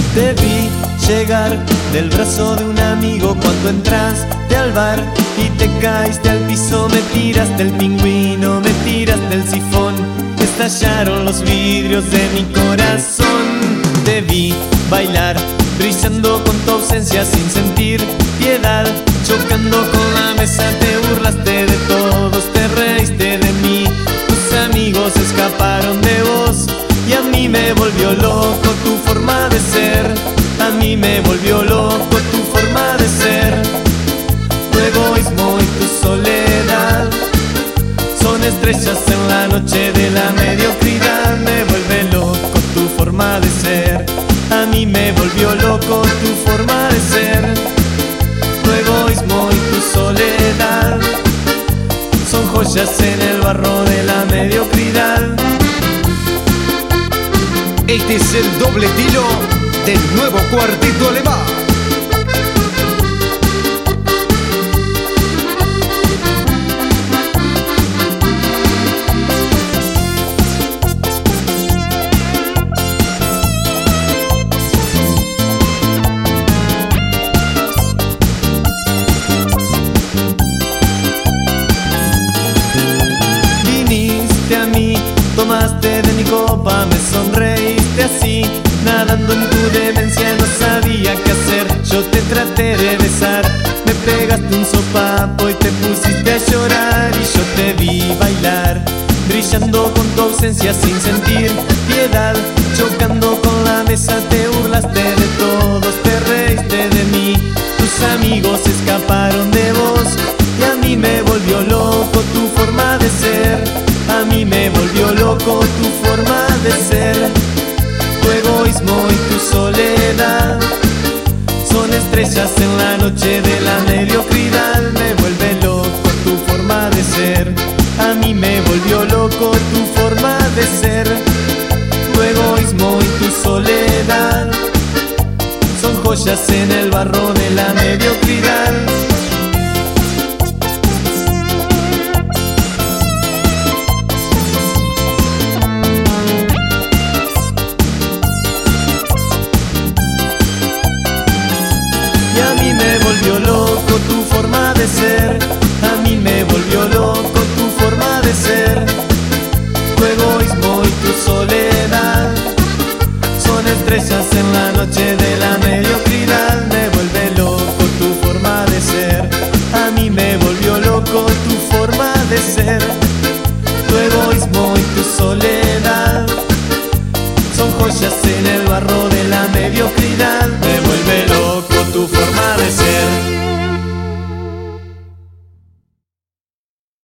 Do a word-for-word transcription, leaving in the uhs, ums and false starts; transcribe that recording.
Te vi llegar del brazo de un amigo cuando entraste al bar y te caíste al piso, me tiraste el pingüino, me tiraste el sifón, estallaron los vidrios de mi corazón. Te vi bailar, brillando con tu ausencia sin sentir piedad, chocando con la mesa, te burlaste de todos, te reíste de mí, tus amigos escaparon de vos y a mí me volvió loco tu forma de ser, a mí me volvió loco tu forma de ser. Tu egoísmo y tu soledad son estrellas en la noche de la mediocridad, me vuelve loco tu forma de ser, a mí me volvió loco tu forma de ser. Tu egoísmo y tu soledad son joyas en el barro de la mediocridad. Este es el doble estilo del nuevo Cuarteto Alemán. Viniste a mí, tomaste de mi copa, me sonreíste así, nadando en tu demencia, no sabía qué hacer. Yo te traté de besar, me pegaste un sopapo y te pusiste a llorar. Y yo te vi bailar, brillando con tu ausencia sin sentir piedad, chocando con la mesa, te burlaste de todos, te reíste de mí, tus amigos escaparon de vos y a mí me volvió loco tu forma de ser, a mí me volvió loco tu forma de ser. Tu egoísmo y tu soledad son estrellas en la noche de la mediocridad, me vuelve loco tu forma de ser, a mí me volvió loco tu forma de ser. Tu egoísmo y tu soledad son joyas en el barro de la mediocridad. A mí me volvió loco tu forma de ser, a mí me volvió loco tu forma de ser. Tu egoísmo y tu soledad son estrellas en la noche de la mediocridad, me vuelve loco tu forma de ser, a mí me volvió loco tu forma de ser. Tu egoísmo y tu soledad son joyas en el barro de la mediocridad, me vuelve